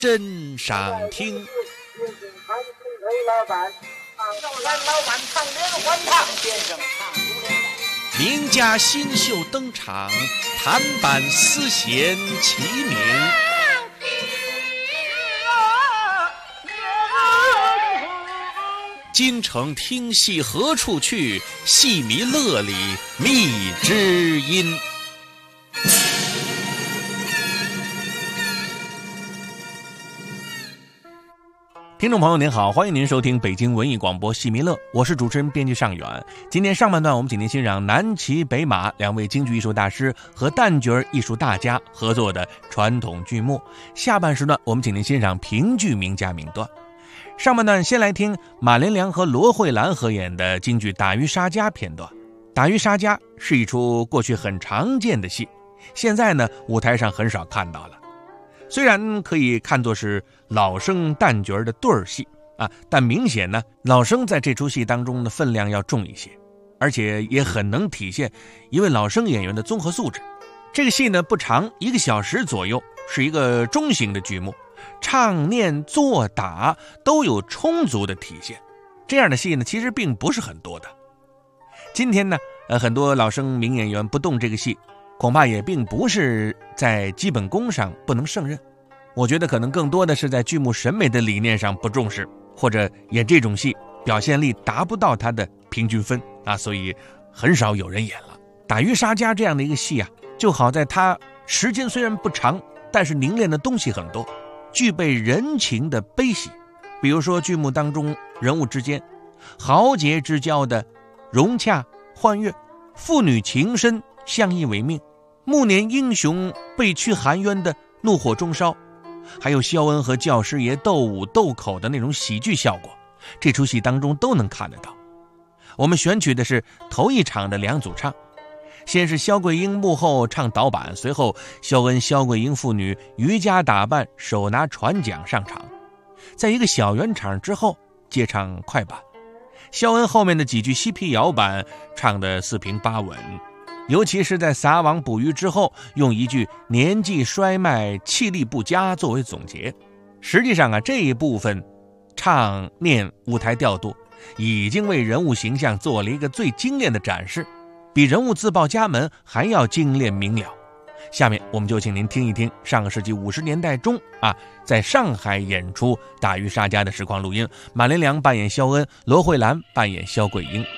真赏听。名家新秀登场，弹板丝弦齐鸣。京城听戏何处去？戏迷乐里觅知音。听众朋友您好，欢迎您收听北京文艺广播戏迷乐，我是主持人编辑尚远。今天上半段我们请您欣赏南骑北马两位京剧艺术大师和旦角艺术大家合作的传统剧目，下半时段我们请您欣赏评剧名家名段。上半段先来听马连良和罗慧兰合演的京剧《打渔杀家》片段。《打渔杀家》是一出过去很常见的戏，现在呢舞台上很少看到了。虽然可以看作是老生旦角的对儿戏但明显呢，老生在这出戏当中的分量要重一些，而且也很能体现一位老生演员的综合素质。这个戏呢不长，1个小时左右，是一个中型的剧目，唱念做打都有充足的体现。这样的戏呢其实并不是很多的。今天呢很多老生名演员不动这个戏，恐怕也并不是在基本功上不能胜任，我觉得可能更多的是在剧目审美的理念上不重视，或者演这种戏表现力达不到他的平均分所以很少有人演了。打渔杀家这样的一个戏就好在它时间虽然不长，但是凝练的东西很多，具备人情的悲喜。比如说剧目当中人物之间豪杰之交的融洽欢悦，父女情深相依为命，暮年英雄被驱含冤的怒火中烧，还有萧恩和教师爷斗武斗口的那种喜剧效果，这出戏当中都能看得到。我们选取的是头一场的2组唱，先是萧桂英幕后唱导板，随后萧恩萧桂英父女瑜伽打扮，手拿船桨上场，在一个小圆场之后接唱快板，萧恩后面的几句西皮摇板唱得四平八稳，尤其是在撒网捕鱼之后，用一句年纪衰迈气力不佳作为总结。实际上这一部分唱念舞台调度已经为人物形象做了一个最精炼的展示，比人物自报家门还要精炼明了。下面我们就请您听一听上个世纪50年代中在上海演出《打渔杀家》的实况录音，马连良扮演萧恩，罗慧兰扮演萧桂英。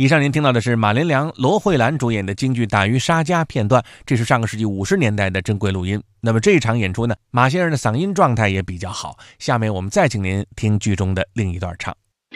以上您听到的是马连良、罗慧兰主演的京剧《打渔杀家》片段，这是上个世纪50年代的珍贵录音。那么这一场演出呢，马先生的嗓音状态也比较好。下面我们再请您听剧中的另一段唱。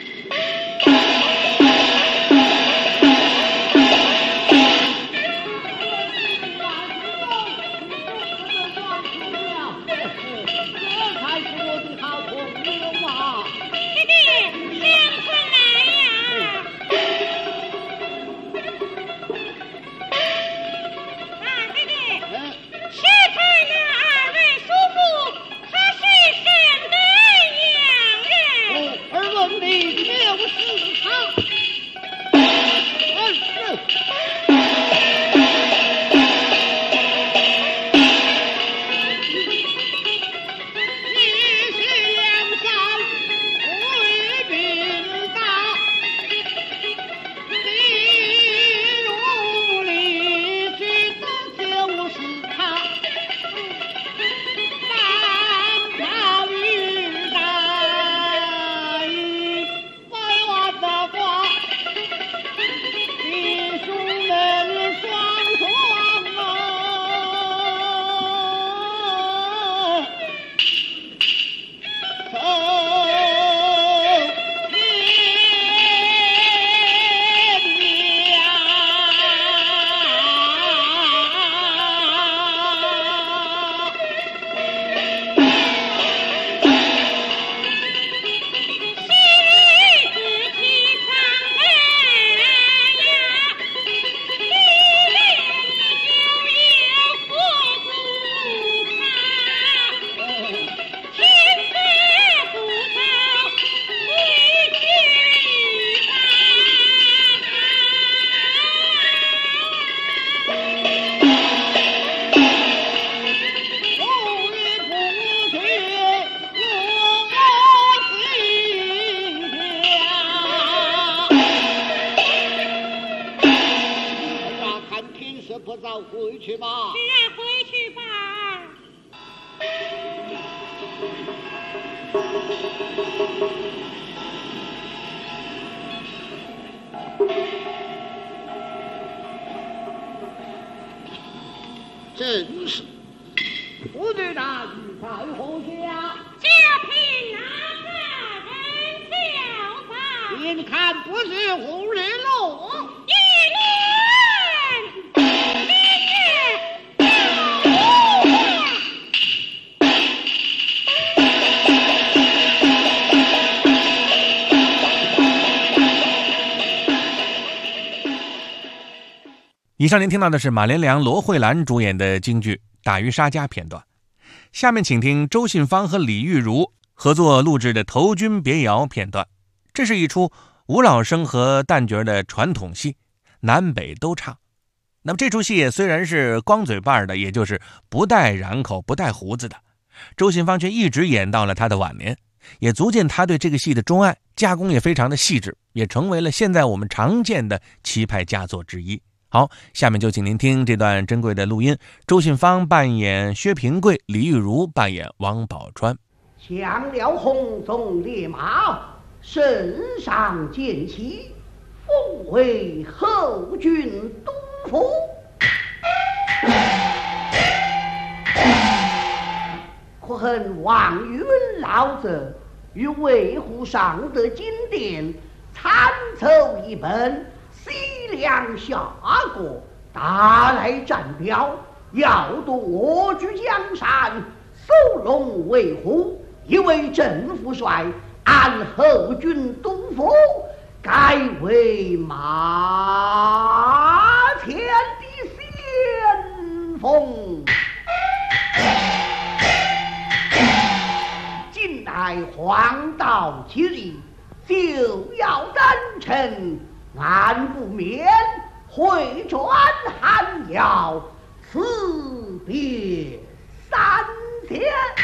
不早回去吧。 自然回去吧。 正是，我对那玉在何家？ 就凭那个人叫吧。 您看不是红日落。 以上您听到的是马连良、罗慧兰主演的京剧《打渔杀家》片段。下面请听周信芳和李玉茹合作录制的《投军别窑》片段。这是一出吴老生和旦角的传统戏，南北都唱。那么这出戏虽然是光嘴巴的，也就是不带染口、不带胡子的，周信芳却一直演到了他的晚年，也足见他对这个戏的钟爱，加工也非常的细致，也成为了现在我们常见的棋牌佳作之一。好，下面就请您听这段珍贵的录音。周信芳扮演薛平贵，李玉茹扮演王宝钏。 降了红鬃烈马，身上剑旗，封为后军督府。可恨王云老者与维护上的金殿，参奏一本西凉下国，大来战表，要夺据江山，收拢维护，一为正副帅，按后军督府，改为马前的先锋。近来黄道吉日，就要登城，俺不免会转寒窑，辞别3天。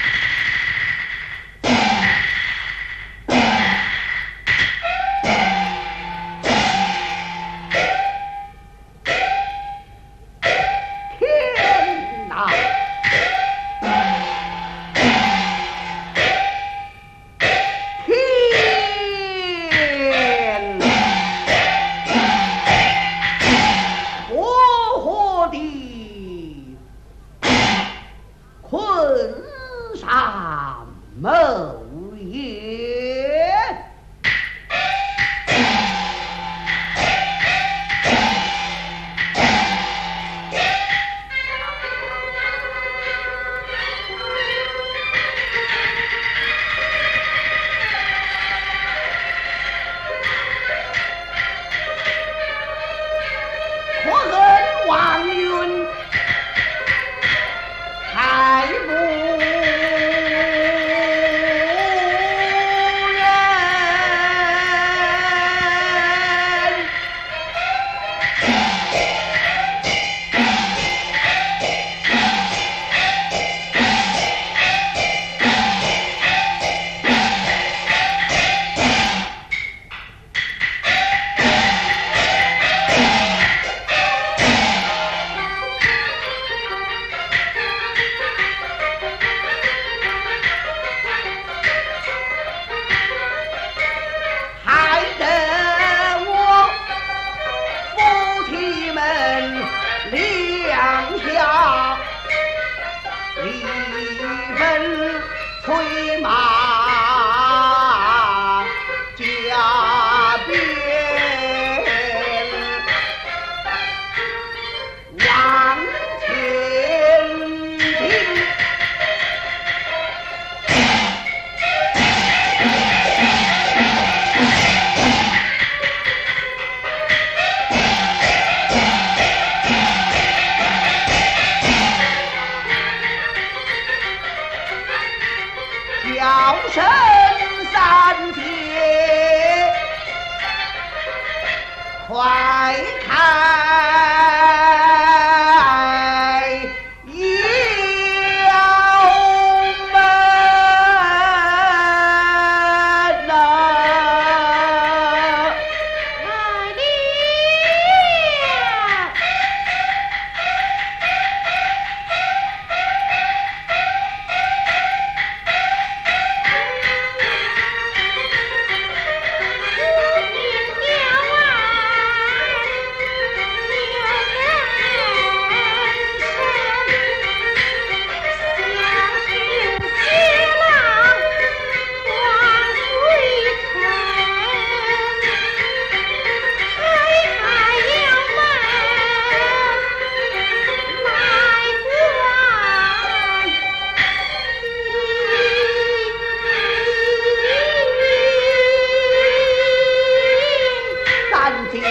天哪！天！ 催马加鞭，往前进。叫声三天，快开窑门呐！ 来了。 三姐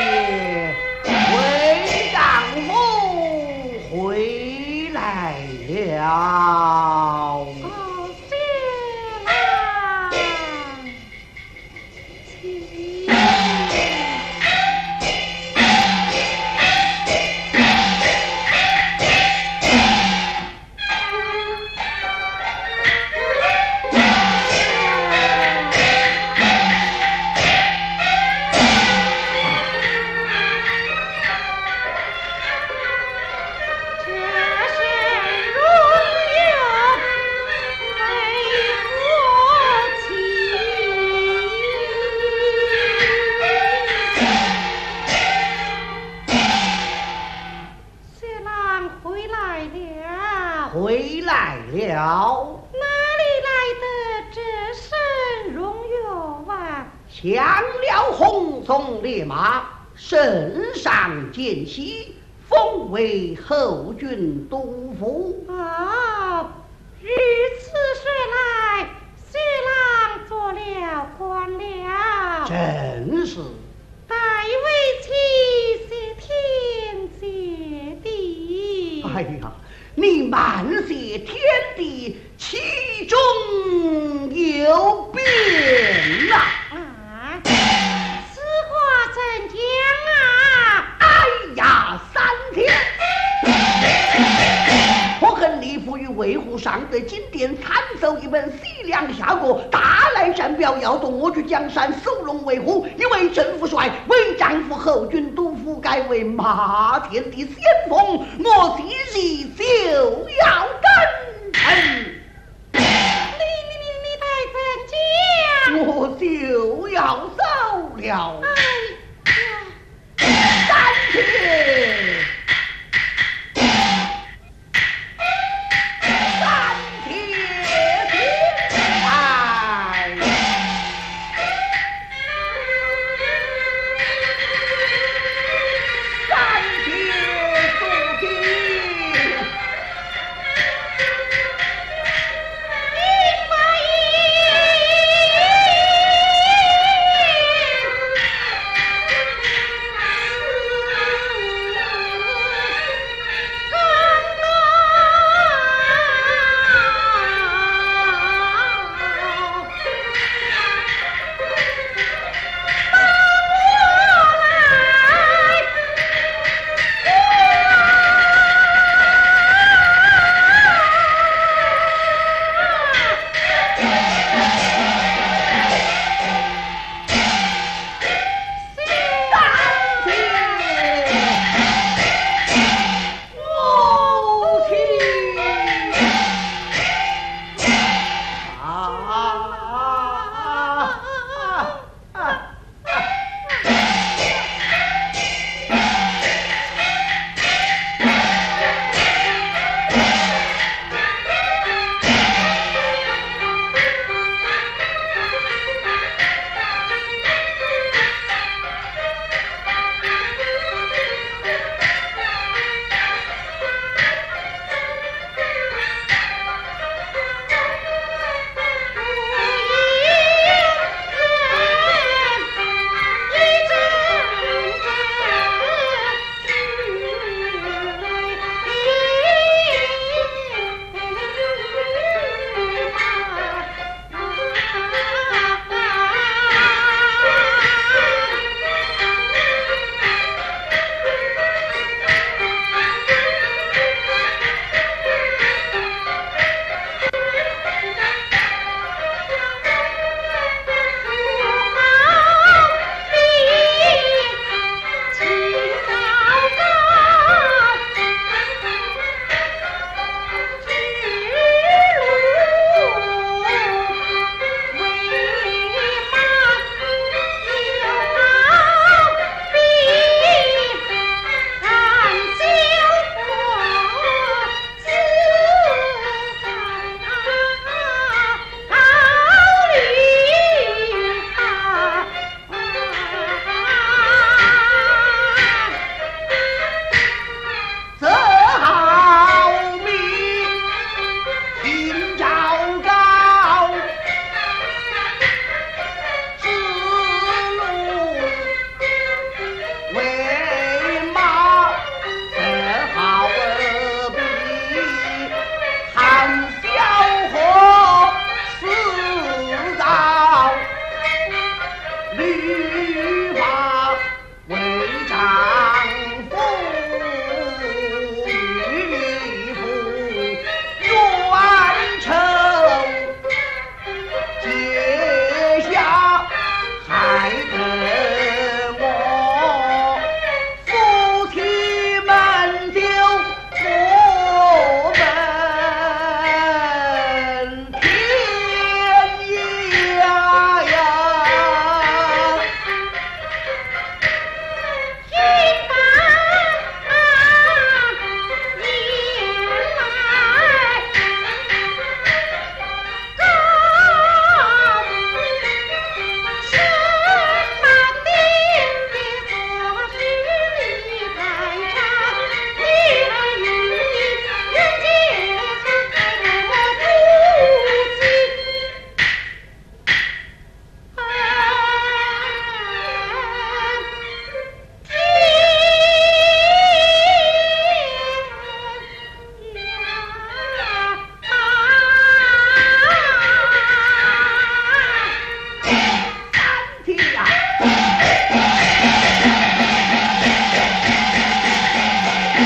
为丈夫回来了。回来了， 哪里来的这身荣耀啊？ 抢了红鬃烈马，身上见喜，封为后郡督府。 啊，如此说来，薛郎做了官了， 正是。 待为妻谢天谢地。 哎呀，你慢些天地，其中有变呐！ 啊，此话怎讲啊？ 哎呀，三天！我恨李府与维护上的金殿参奏一本西凉下国，大来战表，要动我去江山，收拢维护，因为正副帅为丈夫后军督府，改为马天的先锋，我今日就要登城。 你待怎讲？ 我就要走了。 哎呀！ 三天。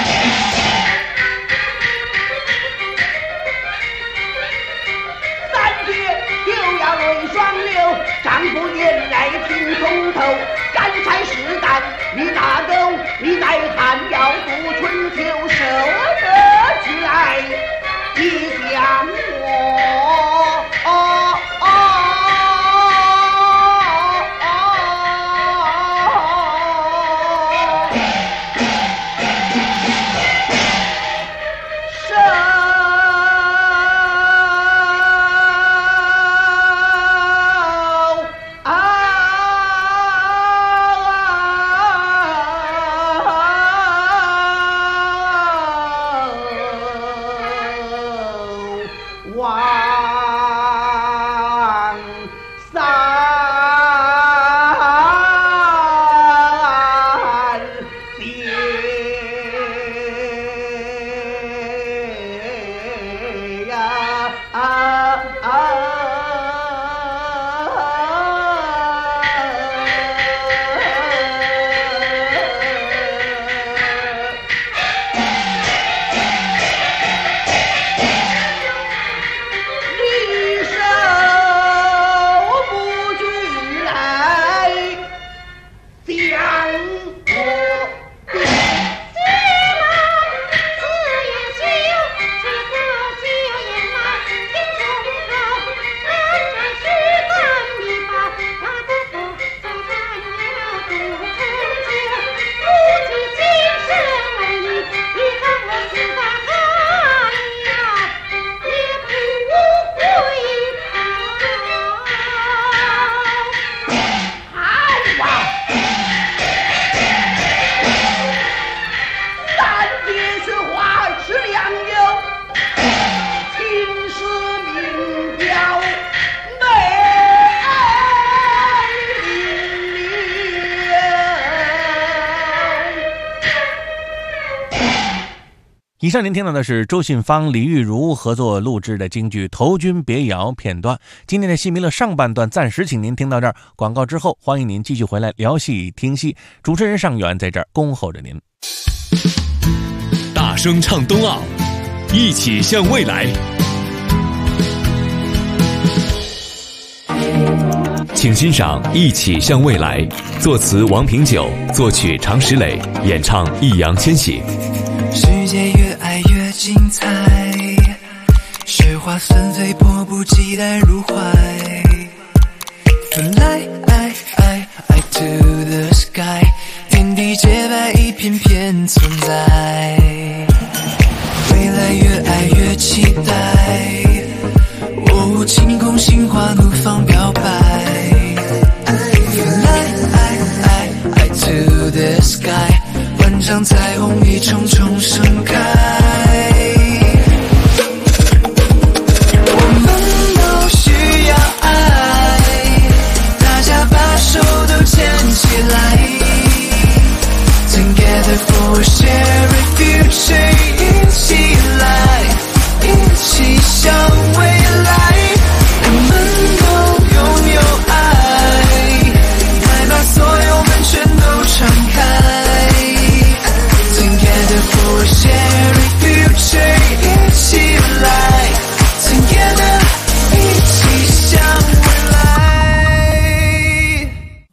3天就要泪双流，丈夫眼来听从头，干柴实干你大狗，你在汉要渡春秋，舍得去来你想我以上您听到的是周信芳、李玉茹合作录制的京剧《投军别窑》片段。今天的戏迷乐上半段暂时请您听到这儿，广告之后欢迎您继续回来聊戏听戏。主持人尚远在这儿恭候着您。 大声唱冬奥，一起向未来。请欣赏《一起向未来》，作词王平久，作曲常石磊，演唱易烊千玺。 世界越爱越精彩，雪花纷飞，迫不及待入怀。Fly to the sky， 天地洁白，一片片存在。未来越爱越期待，哦，晴空心花怒放表白。Fly to the sky， 万丈彩虹一重重盛开。我们都需要爱，大家把手都牵起来。Together for a shared future， 一起来，一起向未来。我们都拥有爱，来把所有门全都敞开。Together for a shared future， 一起来 Together， 一起向未来。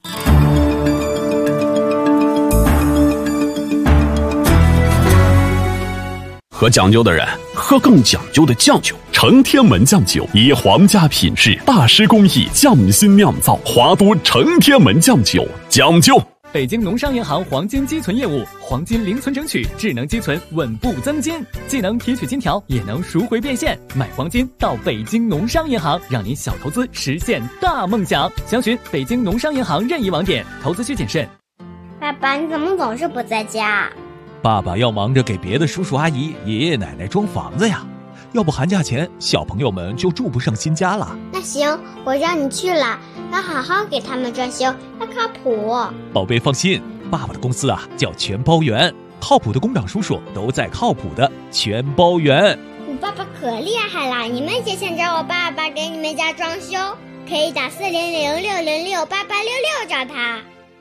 喝讲究的人喝更讲究的酱酒，承天门酱酒以皇家品质、大师工艺匠心酿造，华都承天门酱酒讲究。 北京农商银行黄金积存业务，黄金零存整取，智能积存，稳步增金，既能提取金条，也能赎回变现。买黄金到北京农商银行，让您小投资实现大梦想。详询北京农商银行任意网点，投资需谨慎。 爸爸，你怎么总是不在家？ 爸爸要忙着给别的叔叔阿姨、爷爷奶奶装房子呀，要不寒假前小朋友们就住不上新家了。 那行，我让你去了，要好好给他们装修，要靠谱。 宝贝放心，爸爸的公司啊叫全包园，靠谱的工长叔叔都在靠谱的全包园。 我爸爸可厉害了，你们也想找我爸爸给你们家装修，可以打4006068866找他。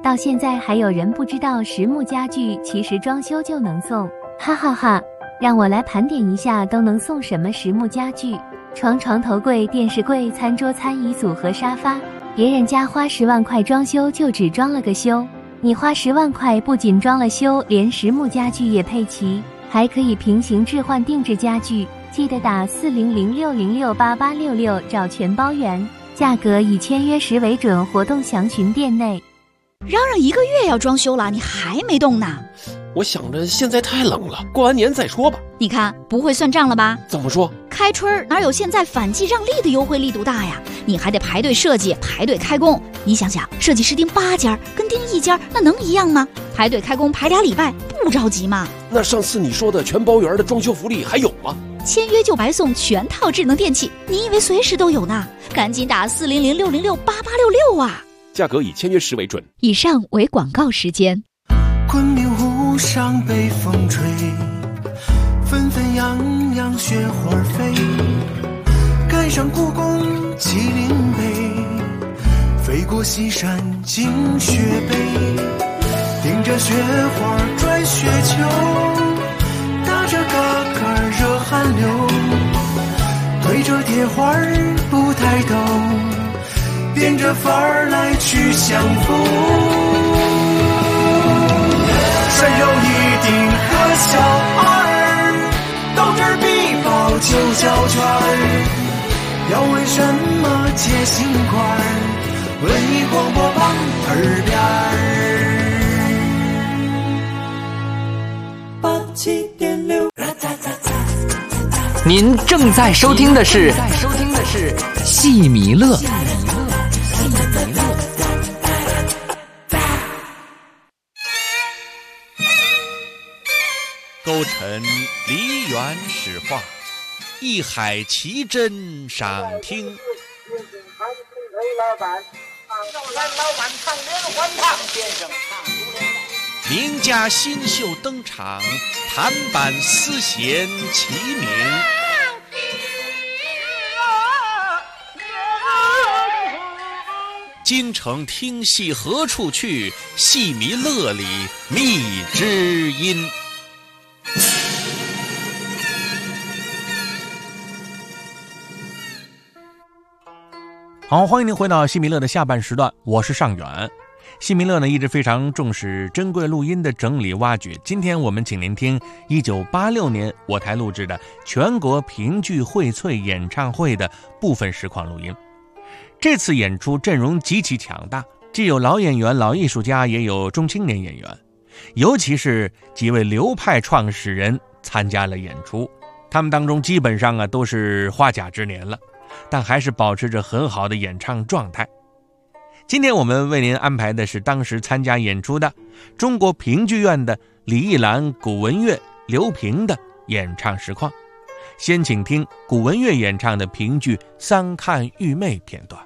到现在还有人不知道实木家具其实装修就能送，哈哈哈！让我来盘点一下都能送什么实木家具：床、床头柜、电视柜、餐桌、餐椅组合、沙发。别人家花10万块装修就只装了个修，你花10万块不仅装了修，连实木家具也配齐，还可以平行置换定制家具。记得打4006068866找全包圆，价格以签约时为准，活动详询店内。 嚷嚷1个月要装修了，你还没动呢？ 我想着现在太冷了，过完年再说吧。 你看不会算账了吧？ 怎么说？ 开春哪有现在反季让利的优惠力度大呀？你还得排队设计，排队开工。你想想，设计师盯8家跟盯1家那能一样吗？排队开工排2礼拜，不着急吗？ 那上次你说的全包圆的装修福利还有吗？ 签约就白送全套智能电器，你以为随时都有呢？赶紧打4006068866啊！ 价格以签约时为准。 以上为广告时间。 昆明湖上北风吹，纷纷扬扬雪花飞，赶上故宫麒麟碑，飞过西山进雪北，顶着雪花转雪球，打着嘎嘎热汗流，对着铁花不抬头，变着法儿来去相逢。山有一顶和小二，斗智必报9角圈儿，要问什么解心块儿，文艺广播榜耳边87.6。 您正在收听的是戏迷乐。 勾陈梨园史话，一海奇珍赏听。名家新秀登场，弹板丝弦齐鸣。京城听戏何处去？戏迷乐里觅知音。好，欢迎您回到戏迷乐的下半时段，我是尚远。戏迷乐呢一直非常重视珍贵录音的整理挖掘，今天我们请您听1986年我台录制的全国评剧荟萃演唱会的部分实况录音。这次演出阵容极其强大，既有老演员、老艺术家，也有中青年演员，尤其是几位流派创始人参加了演出，他们当中基本上都是花甲之年了，但还是保持着很好的演唱状态。今天我们为您安排的是当时参加演出的中国评剧院的李艺兰、古文乐、刘平的演唱实况。先请听古文乐演唱的评剧《三看玉妹》片段。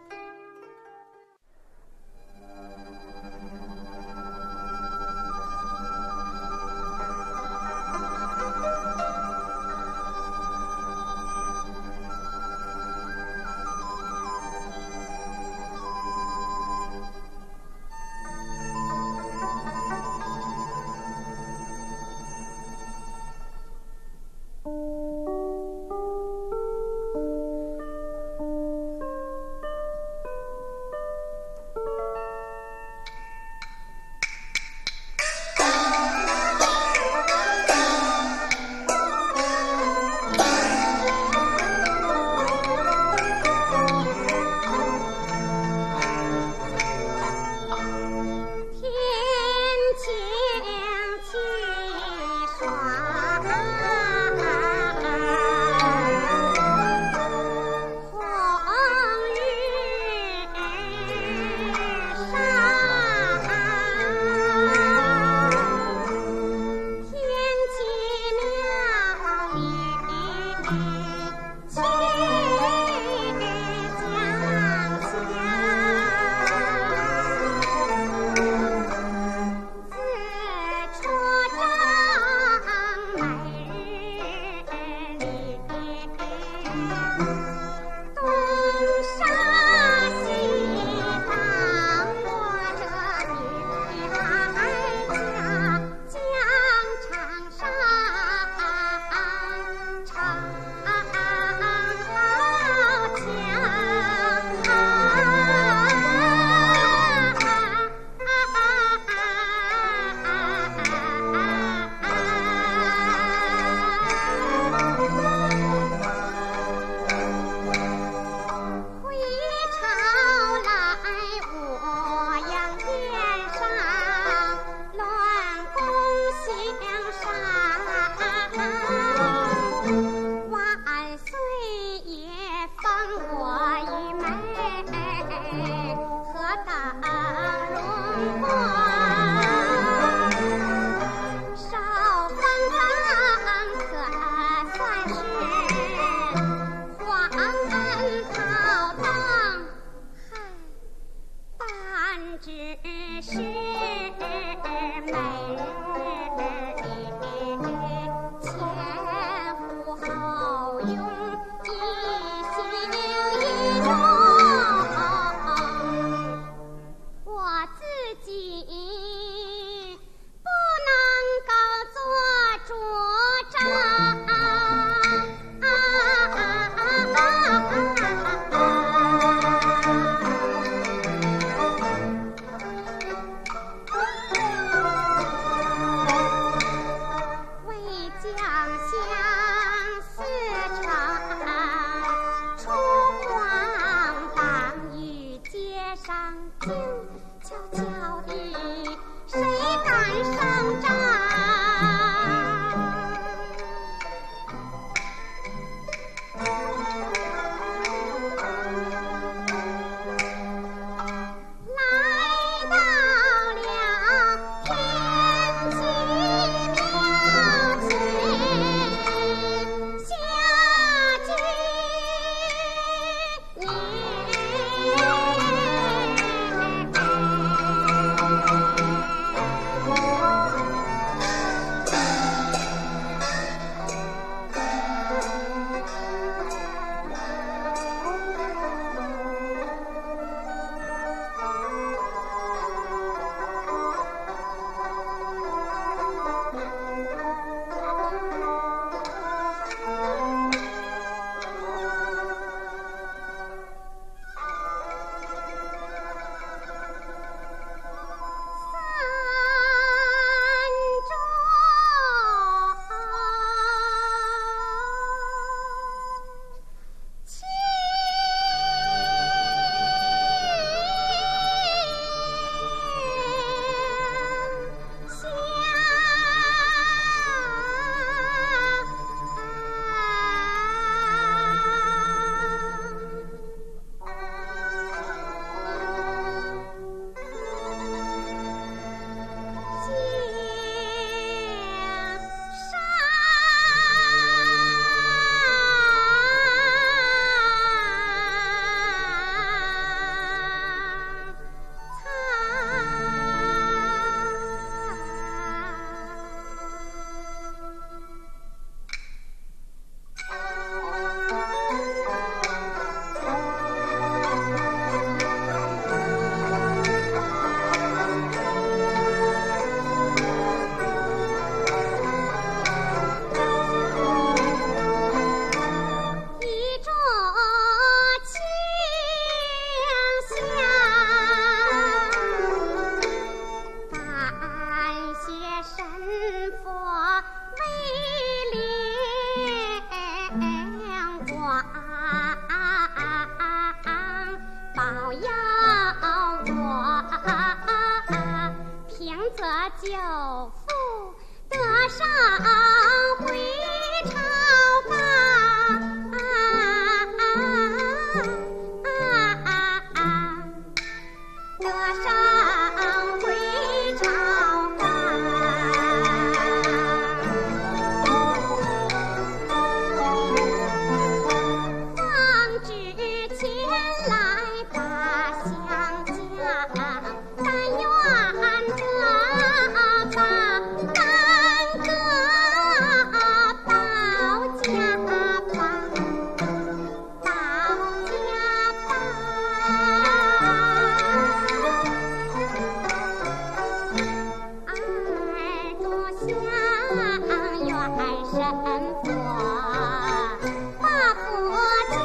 神佛把佛家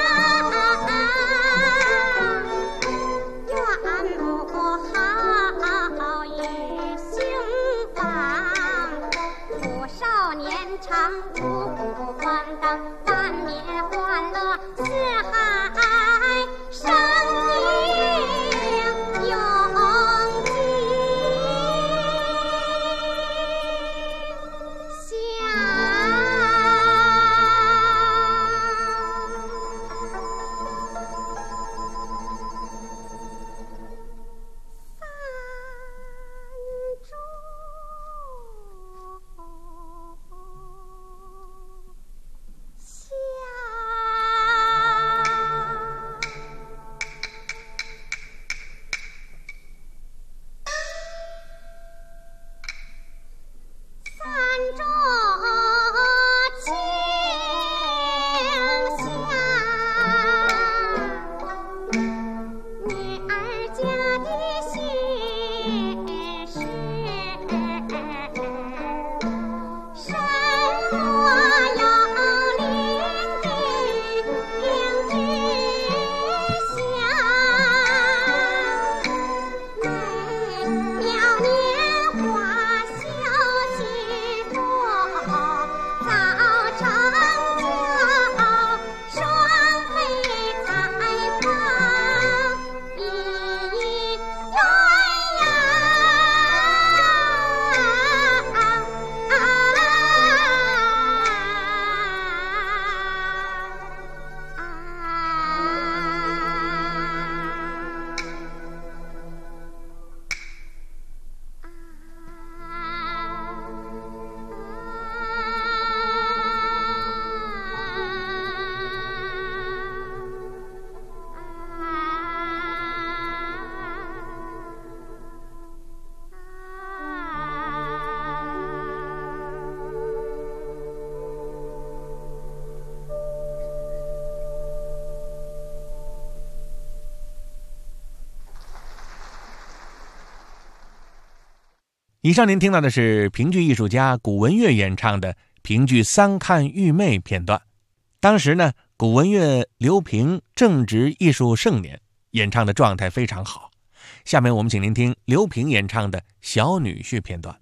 愿母好与兴芳，父少年长五谷丰登，万面欢乐四海生意永以上您听到的是评剧艺术家古文乐演唱的评剧《三看玉妹》片段。当时呢，古文乐刘平正值艺术盛年，演唱的状态非常好。下面我们请您听刘平演唱的小女婿片段。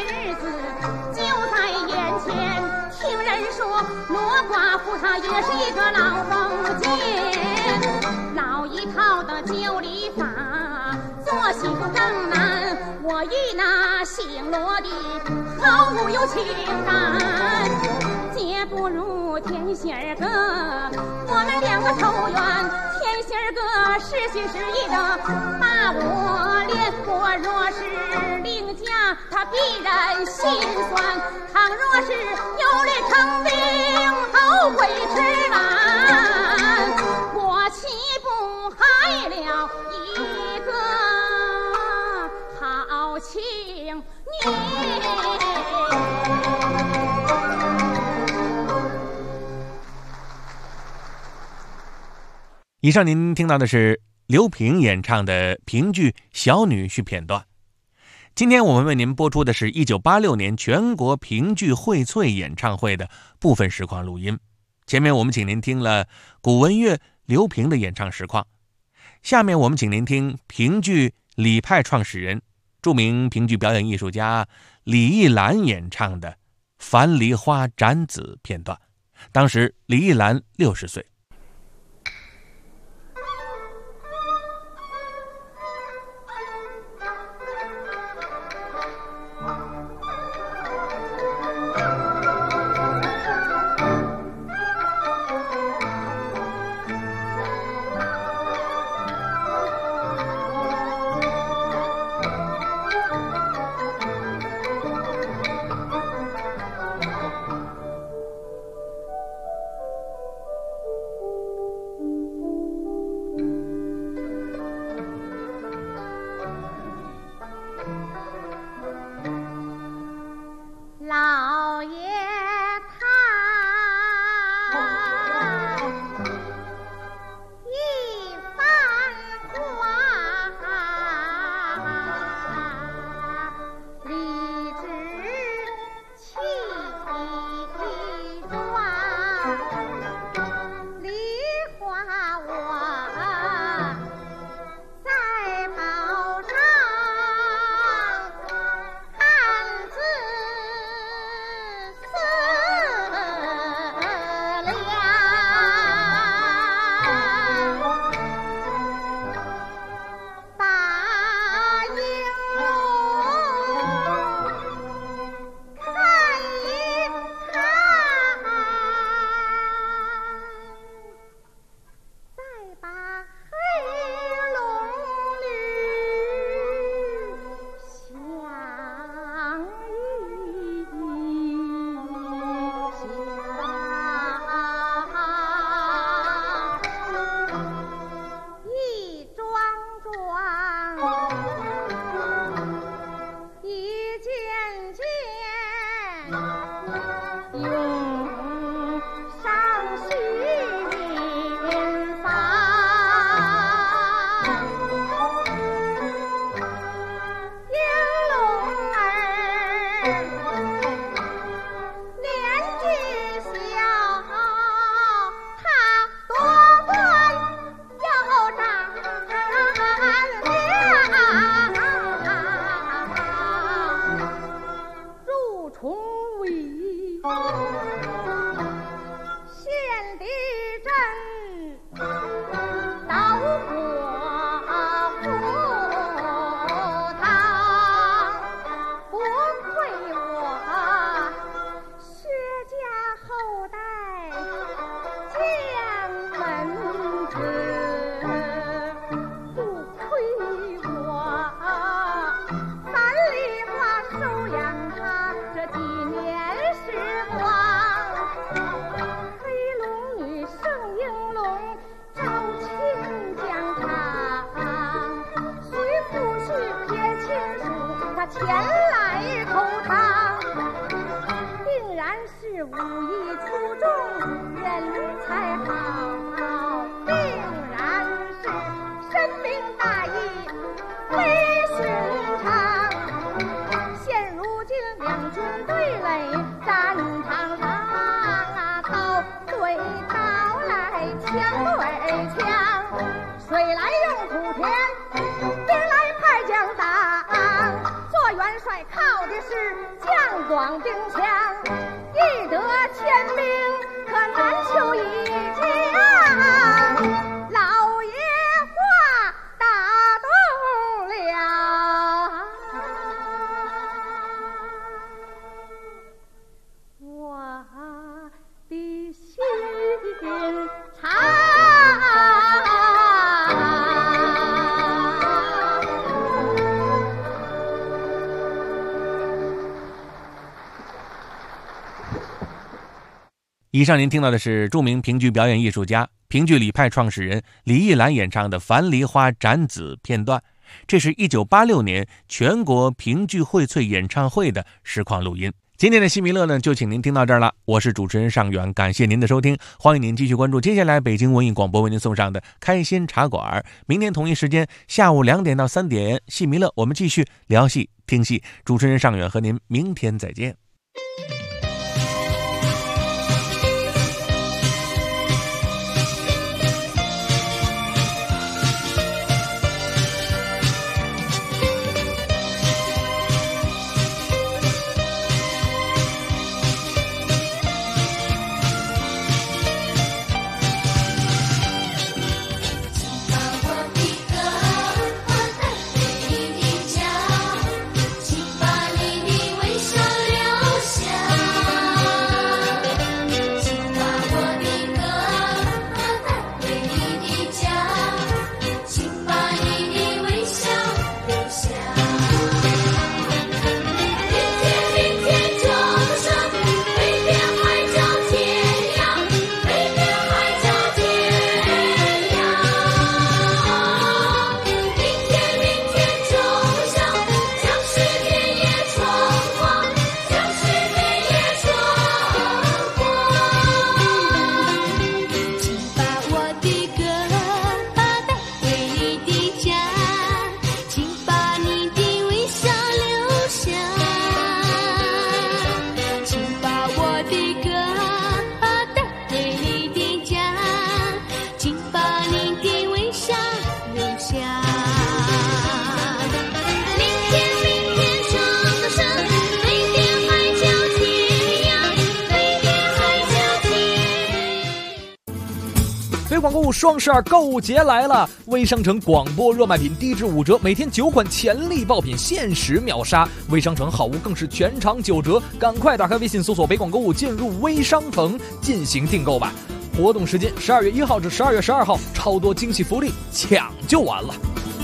日子就在眼前。听人说罗寡妇她也是一个老封建，老一套的旧礼法，做媳妇更难。我与那姓罗的毫无有情感，姐不如天仙儿哥，我们两个投缘。天仙儿哥实心实意的把我连，我若是另嫁，他必然心酸。倘若是有了成病，后悔迟晚，我岂不害了一个好青年？ 以上您听到的是刘萍演唱的评剧《小女婿》片段。今天我们为您播出的是1986年全国评剧荟萃演唱会的部分实况录音。前面我们请您听了古文乐刘萍的演唱实况，下面我们请您听评剧李派创始人、著名评剧表演艺术家李义兰演唱的《樊梨花展子》片段。当时李义兰60岁。 老爷他一番话，理直气壮，梨花我在保障汉子前来口唱，定然是武艺出众，人才好，定然是深明大义，非寻常。现如今两军对垒战场上，刀对刀来，枪对枪，谁来用土田，兵来派将打。做元帅靠的是强壮兵强，一得千兵可难求一将。老爷话打动了我的心肠。 以上您听到的是著名评剧表演艺术家、评剧李派创始人李艺兰演唱的《樊梨花展子》片段，这是1986年全国评剧荟萃演唱会的实况录音。今天的戏迷乐呢，就请您听到这儿了。我是主持人尚远，感谢您的收听，欢迎您继续关注接下来北京文艺广播为您送上的开心茶馆。明天同一时间下午2点到3点，戏迷乐我们继续聊戏听戏。主持人尚远和您明天再见。 广购物双12购物节来了！微商城广播热卖品低至5折，每天9款潜力爆品限时秒杀。微商城好物更是全场9折，赶快打开微信搜索北广购物，进入微商城进行订购吧。活动时间12月1号至12月12号，超多惊喜福利，抢就完了。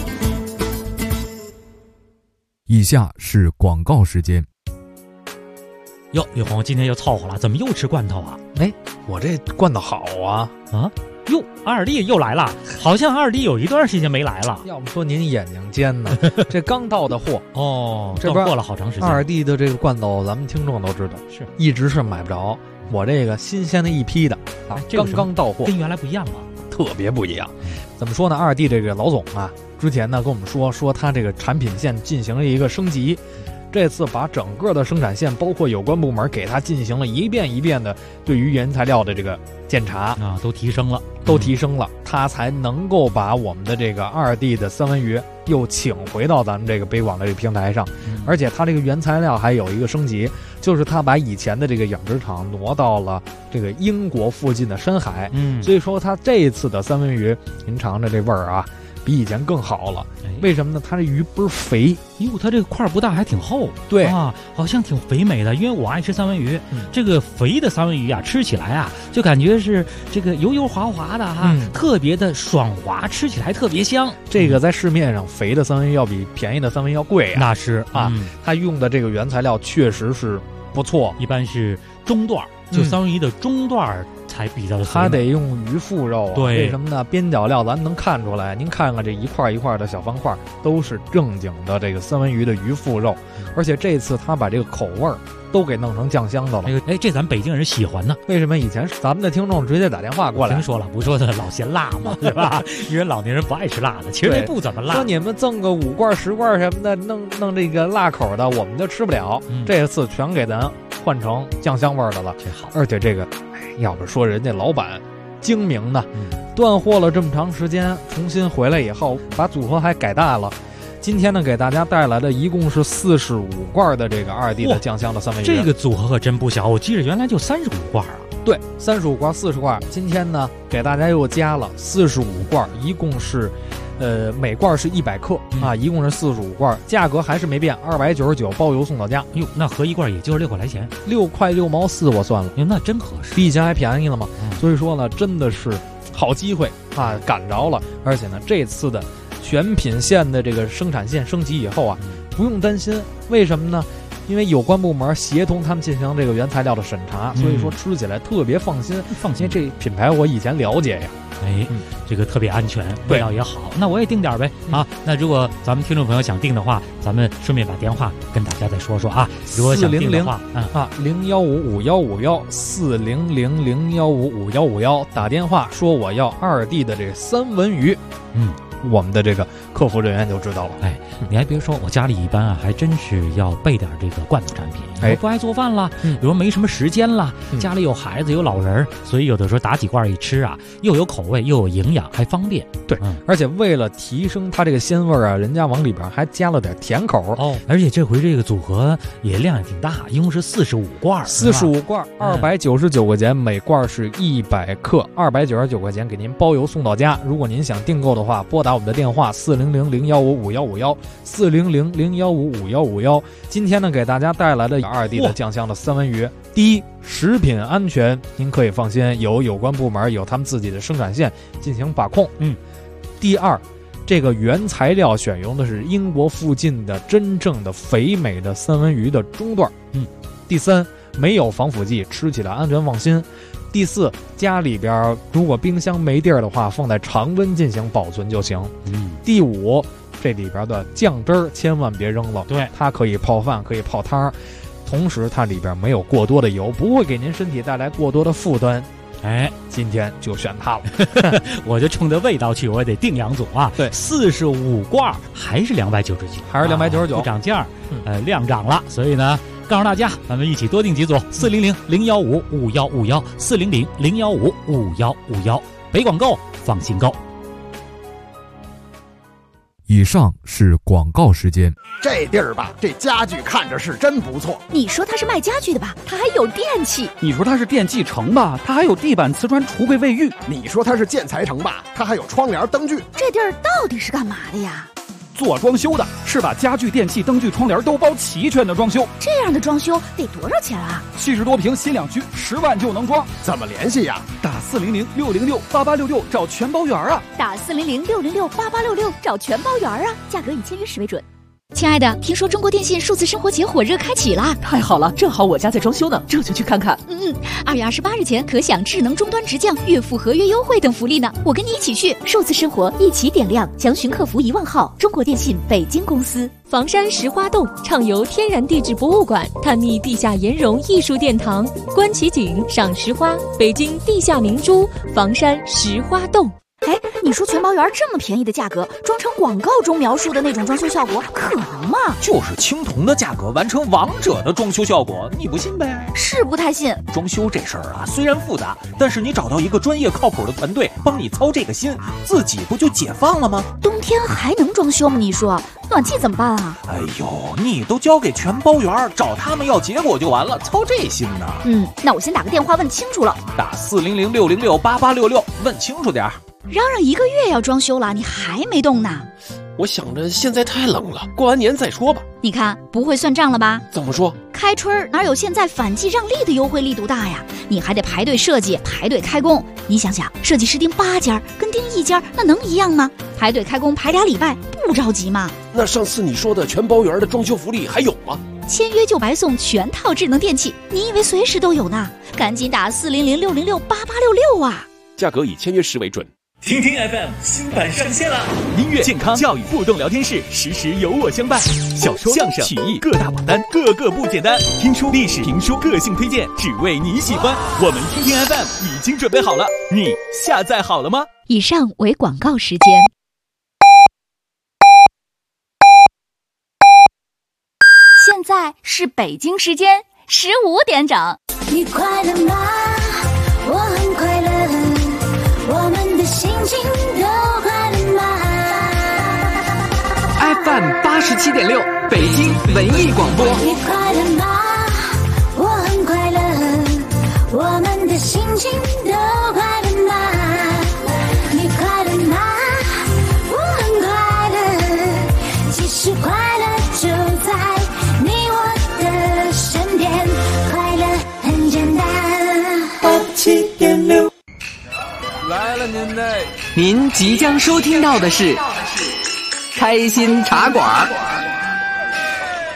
以下是广告时间。 哟，玉红今天又凑合了，怎么又吃罐头啊？ 哎，我这罐头好啊！ 啊，哟，二弟又来了，好像二弟有一段时间没来了。 要不说您眼睛尖呢，这刚到的货哦， 这边过了好长时间。 二弟的这个罐头，咱们听众都知道， 是一直是买不着。我这个新鲜的一批的啊，刚刚到货， 跟原来不一样吗？ 特别不一样。怎么说呢？二弟这个老总啊，之前呢跟我们说他这个产品线进行了一个升级。这次把整个的生产线，包括有关部门，给他进行了一遍一遍的对于原材料的这个检查啊，都提升了， 他才能够把我们的这个二弟的三文鱼又请回到咱们这个北广的这个平台上，而且他这个原材料还有一个升级，就是他把以前的这个养殖场挪到了这个英国附近的深海，所以说他这一次的三文鱼，您尝着这味儿啊，比以前更好了。为什么呢？它这鱼倍儿肥， 哟，它这个块不大还挺厚， 对啊，好像挺肥美的。因为我爱吃三文鱼，这个肥的三文鱼啊，吃起来啊，就感觉是这个油油滑滑的哈，特别的爽滑，吃起来特别香。 这个在市面上肥的三文鱼要比便宜的三文鱼要贵啊， 那是啊，它用的这个原材料确实是不错， 一般是中段，就三文鱼的中段。才比较的， 它得用鱼腹肉啊。 对， 为什么呢？边角料咱能看出来，您看看这一块一块的小方块，都是正经的这个三文鱼的鱼腹肉。而且这次他把这个口味儿都给弄成酱香的了。 哎，这咱北京人喜欢呢。 为什么以前咱们的听众直接打电话过来？ 听说了，不说的老嫌辣嘛，对吧？因为老年人不爱吃辣的，其实这不怎么辣。 说你们赠个5罐10罐什么的，弄这个辣口的，我们就吃不了。这次全给咱换成酱香味的了， 这好。 而且这个。要不说人家老板精明呢，断货了这么长时间，重新回来以后把组合还改大了。 今天呢，给大家带来的一共是45罐的这个2地的酱香的三文鱼。 这个组合可真不小，我记着原来就35罐啊。 对，35罐40罐。今天呢，给大家又加了45罐，一共是，每罐是100克啊，一共是45罐，价格还是没变，299包邮送到家。 哟，那合一罐也就是6块来钱 ，6块6毛4，我算了， 那真合适， 比以前还便宜了嘛。所以说呢，真的是好机会啊，赶着了。而且呢，这次的选品线的这个生产线升级以后啊，不用担心，为什么呢？因为有关部门协同他们进行这个原材料的审查，所以说吃起来特别放心。因为这品牌我以前了解呀， 这个特别安全，味道也好。那我也订点呗啊！那如果咱们听众朋友想订的话，咱们顺便把电话跟大家再说说啊。如果想订的话 ，015-515-400-015-5151，打电话说我要2地的这个三文鱼。我们的这个客服人员就知道了。 你还别说，我家里一般啊，还真是要备点这个罐头产品。有不爱做饭啦，有时没什么时间啦，家里有孩子有老人，所以有的时候打几罐一吃啊，又有口味又有营养，还方便。 对，而且为了提升它这个鲜味啊，人家往里边还加了点甜口哦。而且这回这个组合也量也挺大，一共是45罐 ，45罐，299块钱，每罐是100克，299块钱给您包邮送到家。如果您想订购的话，拨打我们的电话400-015-5151，400-015-5151。今天呢，给大家带来的2地的酱香的三文鱼，第一，食品安全您可以放心，有关部门有他们自己的生产线进行把控。第二，这个原材料选用的是英国附近的真正的肥美的三文鱼的中段。第三，没有防腐剂，吃起来安全放心。第四，家里边如果冰箱没地儿的话，放在常温进行保存就行。第五，这里边的酱汁儿千万别扔了， 对， 它可以泡饭，可以泡汤，同时它里边没有过多的油，不会给您身体带来过多的负担。今天就选它了。 我就冲着味道去，我也得订2组啊。 对 ，45罐还是299， 还是299， 不涨价，量涨了，所以呢，告诉大家，咱们一起多订几组，400-015-5151，400-015-5151，北广购，放心购。 以上是广告时间。 这地儿吧，这家具看着是真不错。 你说它是卖家具的吧？它还有电器。 你说它是电器城吧？它还有地板、瓷砖、橱柜、卫浴。 你说它是建材城吧？它还有窗帘、灯具。 这地儿到底是干嘛的呀？ 做装修的，是把家具、电器、灯具、窗帘都包齐全的装修。 这样的装修得多少钱啊 ？70多平新2区，10万就能装。 怎么联系呀？ 打400-606-8866找全包圆啊！ 打400-606-8866找全包圆啊！价格以签约时为准。亲爱的，听说中国电信数字生活节火热开启啦！ 太好了，正好我家在装修呢，这就去看看。 2月28日前可享智能终端直降、月付合约优惠等福利呢。我跟你一起去，数字生活一起点亮。详询客服1万号，中国电信北京公司。 房山石花洞畅游天然地质博物馆，探秘地下岩溶艺术殿堂，观奇景，赏石花，北京地下明珠，房山石花洞。 你说全包圆这么便宜的价格，装成广告中描述的那种装修效果，可能吗？ 就是青铜的价格完成王者的装修效果，你不信呗？ 是不太信。 装修这事儿啊，虽然复杂，但是你找到一个专业靠谱的团队帮你操这个心，自己不就解放了吗？ 冬天还能装修吗？你说暖气怎么办啊？ 哎呦，你都交给全包圆，找他们要结果就完了，操这心呢？ 那我先打个电话问清楚了。 打400-606-8866，问清楚点儿。 嚷嚷1个月要装修了，你还没动呢？ 我想着现在太冷了，过完年再说吧。 你看不会算账了吧？ 怎么说？ 开春哪有现在反季让利的优惠力度大呀？你还得排队设计，排队开工。你想想，设计师订8家，跟订1家那能一样吗？排队开工排2礼拜，不着急吗？ 那上次你说的全包圆的装修福利还有吗？ 签约就白送全套智能电器，你以为随时都有呢？赶紧打400-606-8866啊！ 价格以签约时为准。 听听 FM 新版上线了，音乐、健康、教育、互动聊天室，时时有我相伴。小说、相声、曲艺各大榜单，个个不简单。听书、历史、评书，个性推荐，只为你喜欢。我们听听 FM 已经准备好了，你下载好了吗？ 以上为广告时间。 现在是北京时间15点整。 你快乐吗？我很快乐。我们的心情都快乐吗 FM 87.6，北京文艺广播。 你快乐吗？我很快乐，我们的心情都快乐吗？你快乐吗？我很快乐，其实快乐就在你我的身边，快乐很简单。87.6 来了您即将收听到的是开心茶馆。